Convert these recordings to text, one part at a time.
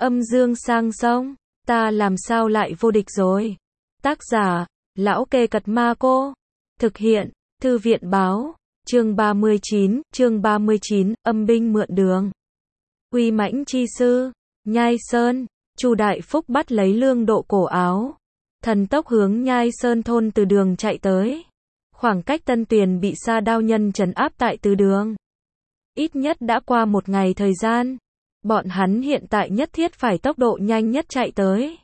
Âm dương sang sông, ta làm sao lại vô địch rồi. Tác giả, Lão Kê Cật Ma Cô. Thực hiện, Thư viện báo. Chương 39, âm binh mượn đường. Uy mãnh chi sư, Nhai Sơn, Chu Đại Phúc bắt lấy Lương Độ cổ áo. Thần tốc hướng Nhai Sơn thôn Từ Đường chạy tới. Khoảng cách Tân Tuyền bị Sa Đao Nhân trấn áp tại Từ Đường. Ít nhất đã qua một ngày thời gian. Bọn hắn hiện tại nhất thiết phải tốc độ nhanh nhất chạy tới.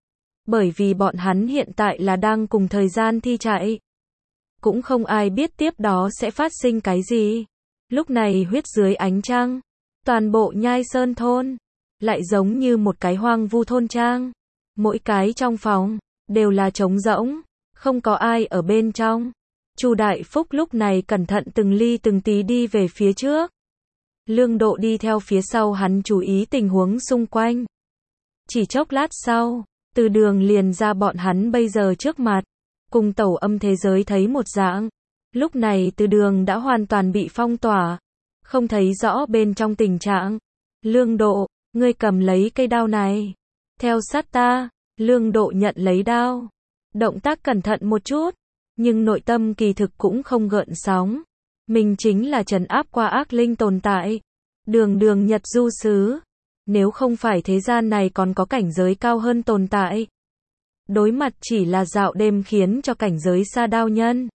Bởi vì bọn hắn hiện tại là đang cùng thời gian thi chạy. Cũng không ai biết tiếp đó sẽ phát sinh cái gì. Lúc này huyết dưới ánh trăng, toàn bộ Nhai Sơn thôn lại giống như một cái hoang vu thôn trang. Mỗi cái trong phòng đều là trống rỗng, không có ai ở bên trong. Chu Đại Phúc lúc này cẩn thận từng ly từng tí đi về phía trước. Lương Độ đi theo phía sau hắn chú ý tình huống xung quanh. Chỉ chốc lát sau, Từ Đường liền ra bọn hắn bây giờ trước mặt. Cùng Tẩu Âm thế giới thấy một dạng. Lúc này Từ Đường đã hoàn toàn bị phong tỏa. Không thấy rõ bên trong tình trạng. Lương Độ, ngươi cầm lấy cây đao này. Theo sát ta. Lương Độ nhận lấy đao. Động tác cẩn thận một chút. Nhưng nội tâm kỳ thực cũng không gợn sóng. Mình chính là trấn áp qua ác linh tồn tại. Đường Nhật Du Sứ. Nếu không phải thế gian này còn có cảnh giới cao hơn tồn tại. Đối mặt chỉ là dạo đêm khiến cho cảnh giới Sa Đao Nhân.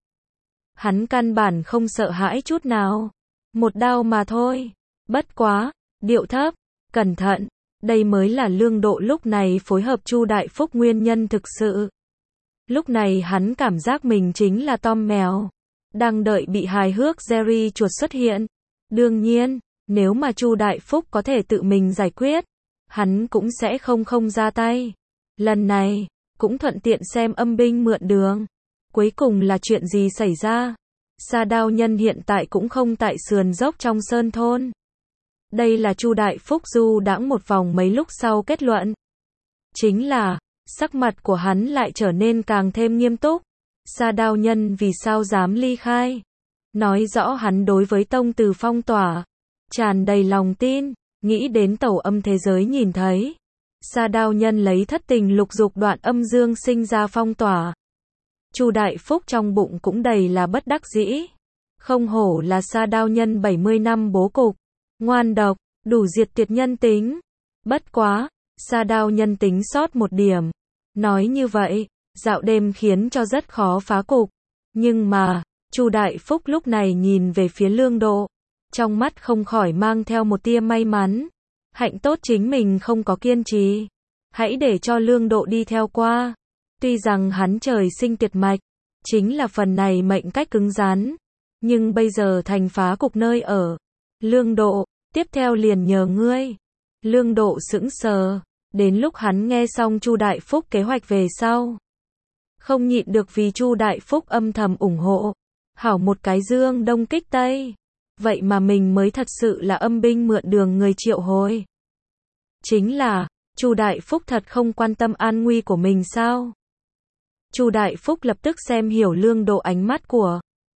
Hắn căn bản không sợ hãi chút nào. Một đao mà thôi. Bất quá, điệu thấp, cẩn thận. Đây mới là Lương Độ lúc này phối hợp Chu Đại Phúc nguyên nhân thực sự. Lúc này hắn cảm giác mình chính là Tom mèo. Đang đợi bị hài hước Jerry chuột xuất hiện. Đương nhiên, nếu mà Chu Đại Phúc có thể tự mình giải quyết, hắn cũng sẽ không ra tay. Lần này, cũng thuận tiện xem âm binh mượn đường. Cuối cùng là chuyện gì xảy ra? Sa Đao Nhân hiện tại cũng không tại sườn dốc trong sơn thôn. Đây là Chu Đại Phúc du đãng một vòng mấy lúc sau kết luận. Chính là, sắc mặt của hắn lại trở nên càng thêm nghiêm túc. Sa Đao Nhân vì sao dám ly khai? Nói rõ hắn đối với tông từ phong tỏa tràn đầy lòng tin, nghĩ đến Tẩu Âm thế giới nhìn thấy. Sa Đao Nhân lấy thất tình lục dục đoạn âm dương sinh ra phong tỏa. Chu Đại Phúc trong bụng cũng đầy là bất đắc dĩ. Không hổ là Sa Đao Nhân 70 năm bố cục. Ngoan độc, đủ diệt tuyệt nhân tính. Bất quá, Sa Đao Nhân tính sót một điểm. Nói như vậy, dạo đêm khiến cho rất khó phá cục. Nhưng mà, Chu Đại Phúc lúc này nhìn về phía Lương Độ. Trong mắt không khỏi mang theo một tia may mắn. Hạnh tốt chính mình không có kiên trì. Hãy để cho Lương Độ đi theo qua. Tuy rằng hắn trời sinh tuyệt mạch, chính là phần này mệnh cách cứng rắn. Nhưng bây giờ thành phá cục nơi ở. Lương Độ, tiếp theo liền nhờ ngươi. Lương Độ sững sờ. Đến lúc hắn nghe xong Chu Đại Phúc kế hoạch về sau. Không nhịn được vì Chu Đại Phúc âm thầm ủng hộ. Hảo một cái dương đông kích tây. Vậy mà mình mới thật sự là âm binh mượn đường người triệu hồi. Chính là, Chu Đại Phúc thật không quan tâm an nguy của mình sao? Chu Đại Phúc lập tức xem hiểu Lương Độ ánh mắt của.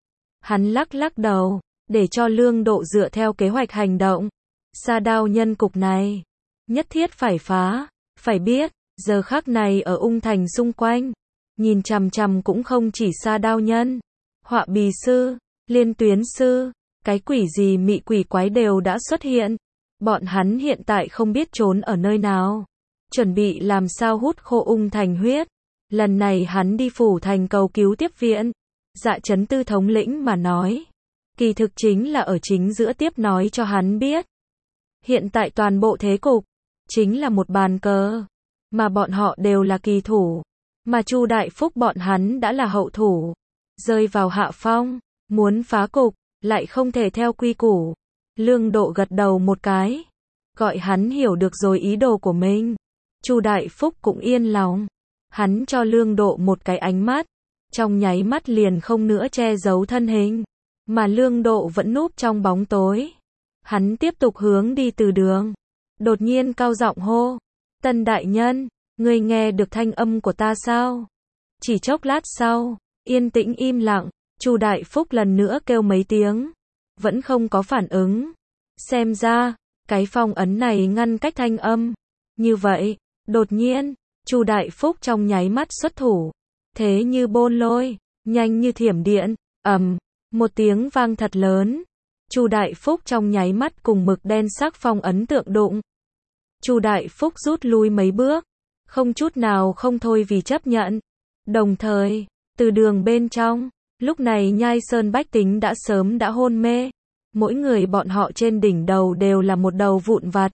Hắn lắc đầu, để cho Lương Độ dựa theo kế hoạch hành động. Sa Đao Nhân cục này, nhất thiết phải phá, phải biết, giờ khắc này ở Ung Thành xung quanh, nhìn chằm chằm cũng không chỉ Sa Đao Nhân, Họa Bì Sư, Liên Tuyến Sư, cái quỷ gì mị quỷ quái đều đã xuất hiện. Bọn hắn hiện tại không biết trốn ở nơi nào. Chuẩn bị làm sao hút khô Ung Thành huyết. Lần này hắn đi phủ thành cầu cứu tiếp viện. Dạ Trấn Tư thống lĩnh mà nói. Kỳ thực chính là ở chính giữa tiếp nói cho hắn biết. Hiện tại toàn bộ thế cục, chính là một bàn cờ. Mà bọn họ đều là kỳ thủ. Mà Chu Đại Phúc bọn hắn đã là hậu thủ. Rơi vào hạ phong, muốn phá cục, lại không thể theo quy củ. Lương Độ gật đầu một cái. Gọi hắn hiểu được rồi ý đồ của mình. Chu Đại Phúc cũng yên lòng. Hắn cho Lương Độ một cái ánh mắt. Trong nháy mắt liền không nữa che giấu thân hình. Mà Lương Độ vẫn núp trong bóng tối. Hắn tiếp tục hướng đi Từ Đường. Đột nhiên cao giọng hô. Tân đại nhân, ngươi nghe được thanh âm của ta sao? Chỉ chốc lát sau, yên tĩnh im lặng. Chu Đại Phúc lần nữa kêu mấy tiếng. Vẫn không có phản ứng. Xem ra, cái phong ấn này ngăn cách thanh âm. Như vậy, đột nhiên, Chu Đại Phúc trong nháy mắt xuất thủ, thế như bôn lôi, nhanh như thiểm điện, một tiếng vang thật lớn. Chu Đại Phúc trong nháy mắt cùng mực đen sắc phong ấn tượng đụng. Chu Đại Phúc rút lui mấy bước, không chút nào không thôi vì chấp nhận. Đồng thời, từ đường bên trong, lúc này Nhai Sơn bách tính đã sớm đã hôn mê. Mỗi người bọn họ trên đỉnh đầu đều là một đầu vụn vặt,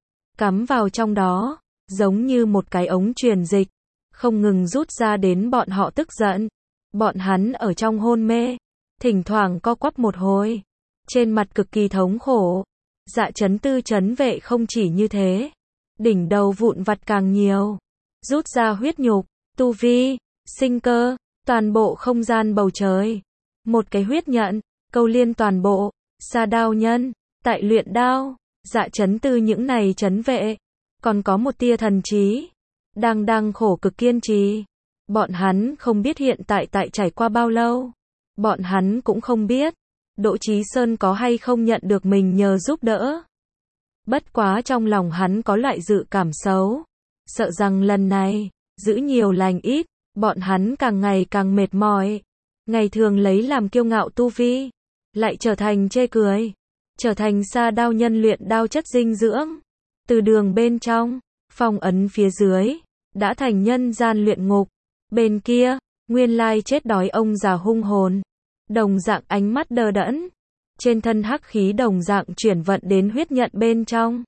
cắm vào trong đó, giống như một cái ống truyền dịch, không ngừng rút ra đến bọn họ tức giận. Bọn hắn ở trong hôn mê, thỉnh thoảng co quắp một hồi, trên mặt cực kỳ thống khổ. Dạ Chấn Tư trấn vệ không chỉ như thế, đỉnh đầu vụn vặt càng nhiều, rút ra huyết nhục, tu vi, sinh cơ, toàn bộ không gian bầu trời. Một cái huyết nhận, câu liên toàn bộ, Sa Đao Nhân, tại luyện đao, Dạ Chấn Tư những này trấn vệ, còn có một tia thần trí, đang khổ cực kiên trì. Bọn hắn không biết hiện tại trải qua bao lâu, bọn hắn cũng không biết Đỗ Chí Sơn có hay không nhận được mình nhờ giúp đỡ. Bất quá trong lòng hắn có loại dự cảm xấu, sợ rằng lần này, giữ nhiều lành ít, bọn hắn càng ngày càng mệt mỏi. Ngày thường lấy làm kiêu ngạo tu vi, lại trở thành chê cười, trở thành Sa Đao Nhân luyện đao chất dinh dưỡng. Từ đường bên trong, phong ấn phía dưới, đã thành nhân gian luyện ngục. Bên kia, nguyên lai chết đói ông già hung hồn, đồng dạng ánh mắt đờ đẫn, trên thân hắc khí đồng dạng chuyển vận đến huyết nhận bên trong.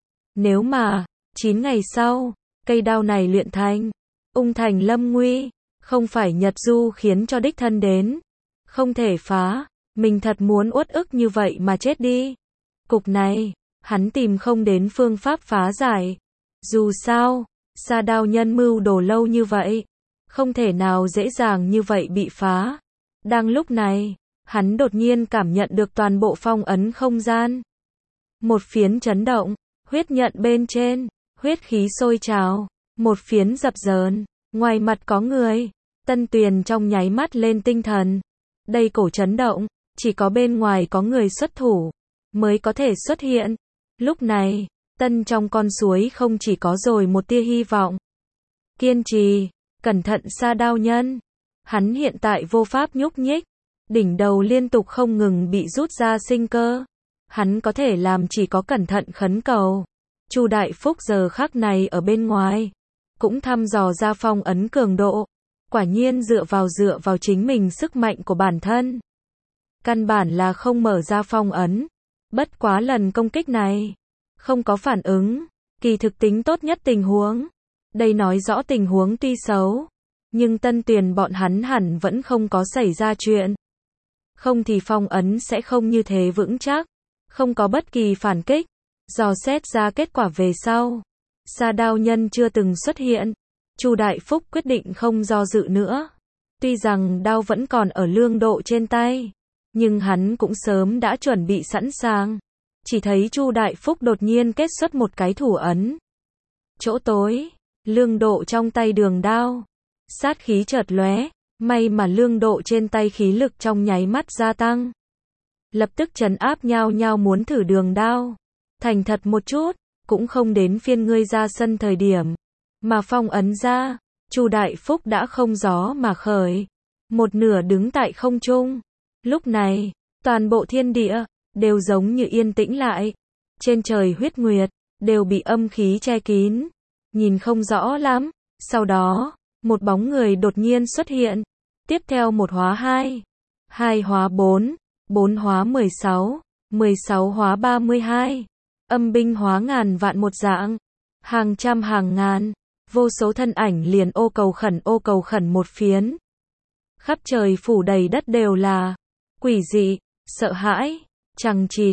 Nếu mà 9 ngày sau, cây đao này luyện thành, ung thành lâm nguy, không phải Nhật Du khiến cho đích thân đến, không thể phá, mình thật muốn uất ức như vậy mà chết đi. Cục này, hắn tìm không đến phương pháp phá giải. Dù sao, Sa Đao Nhân mưu đồ lâu như vậy, không thể nào dễ dàng như vậy bị phá. Đang lúc này, hắn đột nhiên cảm nhận được toàn bộ phong ấn không gian. Một phiến chấn động, huyết nhận bên trên, huyết khí sôi trào, một phiến dập dờn, ngoài mặt có người. Tân Tuyền trong nháy mắt lên tinh thần. Đây cổ chấn động, chỉ có bên ngoài có người xuất thủ, mới có thể xuất hiện. Lúc này, Tân trong con suối không chỉ có rồi một tia hy vọng. Kiên trì, cẩn thận Sa Đao Nhân. Hắn hiện tại vô pháp nhúc nhích, đỉnh đầu liên tục không ngừng bị rút ra sinh cơ. Hắn có thể làm chỉ có cẩn thận khấn cầu. Chu Đại Phúc giờ khắc này ở bên ngoài, cũng thăm dò ra phong ấn cường độ. Quả nhiên dựa vào chính mình sức mạnh của bản thân, căn bản là không mở ra phong ấn. Bất quá lần công kích này, không có phản ứng, kỳ thực tính tốt nhất tình huống. Đây nói rõ tình huống tuy xấu, nhưng Tân Tuyền bọn hắn hẳn vẫn không có xảy ra chuyện. Không thì phong ấn sẽ không như thế vững chắc, không có bất kỳ phản kích. Dò xét ra kết quả về sau, Sa Đao Nhân chưa từng xuất hiện. Chu Đại Phúc quyết định không do dự nữa. Tuy rằng đao vẫn còn ở Lương Độ trên tay, nhưng hắn cũng sớm đã chuẩn bị sẵn sàng. Chỉ thấy Chu Đại Phúc đột nhiên kết xuất một cái thủ ấn. Chỗ tối, Lương Độ trong tay đường đao, sát khí chợt lóe, may mà Lương Độ trên tay khí lực trong nháy mắt gia tăng. Lập tức trấn áp nhao nhao muốn thử đường đao. Thành thật một chút, cũng không đến phiên ngươi ra sân thời điểm. Mà phong ấn ra, Chu Đại Phúc đã không gió mà khởi, một nửa đứng tại không trung. Lúc này, toàn bộ thiên địa đều giống như yên tĩnh lại. Trên trời huyết nguyệt đều bị âm khí che kín, nhìn không rõ lắm. Sau đó, một bóng người đột nhiên xuất hiện. Tiếp theo một hóa hai, hai hóa bốn, bốn hóa 16, 16 hóa 32. Âm binh hóa ngàn vạn một dạng, hàng trăm hàng ngàn, vô số thân ảnh liền ô cầu khẩn một phiến. Khắp trời phủ đầy đất đều là quỷ dị, sợ hãi, chằng chịt,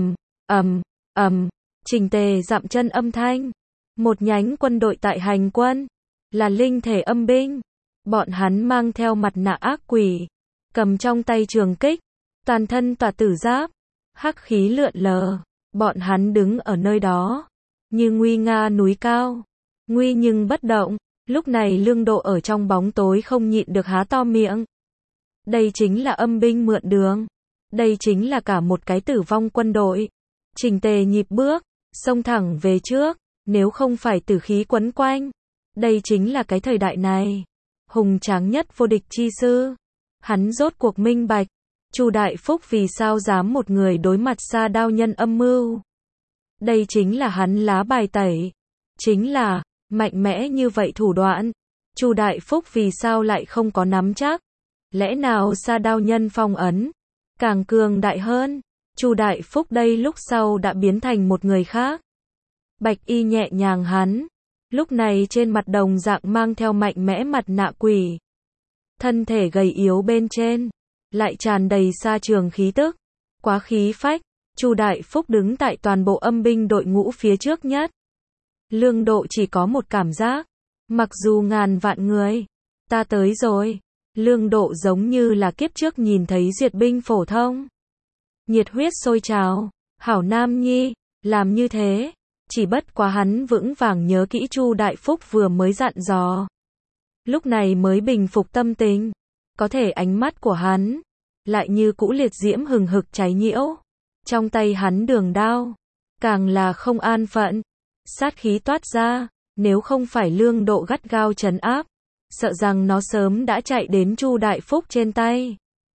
chỉnh tề dặm chân âm thanh. Một nhánh quân đội tại hành quân, là linh thể âm binh. Bọn hắn mang theo mặt nạ ác quỷ, cầm trong tay trường kích, toàn thân tỏa tử giáp, hắc khí lượn lờ. Bọn hắn đứng ở nơi đó, như nguy nga núi cao, nguy nhưng bất động. Lúc này Lương Độ ở trong bóng tối không nhịn được há to miệng. Đây chính là âm binh mượn đường. Đây chính là cả một cái tử vong quân đội. Chỉnh tề nhịp bước, xông thẳng về trước, nếu không phải tử khí quấn quanh. Đây chính là cái thời đại này. Hùng tráng nhất vô địch chi sư. Hắn rốt cuộc minh bạch. Chu Đại Phúc vì sao dám một người đối mặt Sa Đao nhân âm mưu. Đây chính là hắn lá bài tẩy. Chính là, mạnh mẽ như vậy thủ đoạn. Chu Đại Phúc vì sao lại không có nắm chắc. Lẽ nào Sa Đao nhân phong ấn càng cường đại hơn. Chu Đại Phúc đây lúc sau đã biến thành một người khác. Bạch y nhẹ nhàng hắn. Lúc này trên mặt đồng dạng mang theo mạnh mẽ mặt nạ quỷ. Thân thể gầy yếu bên trên. Lại tràn đầy sa trường khí tức. Quá khí phách. Chu Đại Phúc đứng tại toàn bộ âm binh đội ngũ phía trước nhất. Lương Độ chỉ có một cảm giác. Mặc dù ngàn vạn người. Ta tới rồi. Lương Độ giống như là kiếp trước nhìn thấy duyệt binh phổ thông. Nhiệt huyết sôi trào. Hảo Nam Nhi. Làm như thế. Chỉ bất quá hắn vững vàng nhớ kỹ Chu Đại Phúc vừa mới dặn dò. Lúc này mới bình phục tâm tình. Có thể ánh mắt của hắn lại như cũ liệt diễm hừng hực cháy nhiễu. Trong tay hắn đường đao càng là không an phận. Sát khí toát ra. Nếu không phải Lương Độ gắt gao trấn áp, sợ rằng nó sớm đã chạy đến Chu Đại Phúc trên tay.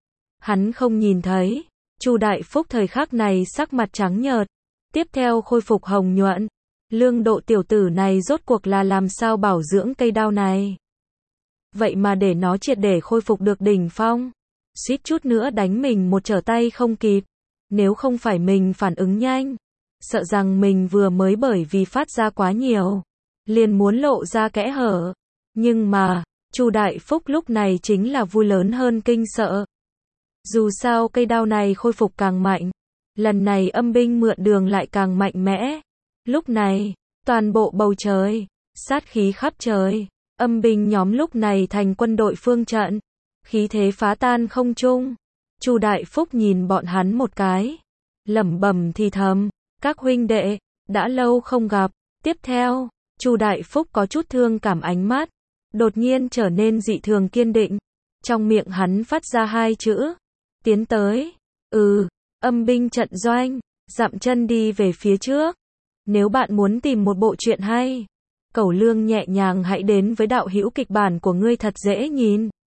Hắn không nhìn thấy. Chu Đại Phúc thời khắc này sắc mặt trắng nhợt. Tiếp theo khôi phục hồng nhuận. Lương Độ tiểu tử này rốt cuộc là làm sao bảo dưỡng cây đao này. Vậy mà để nó triệt để khôi phục được đỉnh phong. Suýt chút nữa đánh mình một trở tay không kịp. Nếu không phải mình phản ứng nhanh, sợ rằng mình vừa mới bởi vì phát ra quá nhiều, liền muốn lộ ra kẽ hở. Nhưng mà, Chu Đại Phúc lúc này chính là vui lớn hơn kinh sợ. Dù sao cây đao này khôi phục càng mạnh. Lần này âm binh mượn đường lại càng mạnh mẽ. Lúc này, toàn bộ bầu trời, sát khí khắp trời. Âm binh nhóm lúc này thành quân đội phương trận. Khí thế phá tan không trung. Chu Đại Phúc nhìn bọn hắn một cái. Lẩm bẩm thì thầm. Các huynh đệ, đã lâu không gặp. Tiếp theo, Chu Đại Phúc có chút thương cảm ánh mắt. Đột nhiên trở nên dị thường kiên định. Trong miệng hắn phát ra hai chữ. Tiến tới. Âm binh trận doanh. Dặm chân đi về phía trước. Nếu bạn muốn tìm một bộ truyện hay, Cẩu Lương nhẹ nhàng hãy đến với đạo hữu kịch bản của ngươi thật dễ nhìn.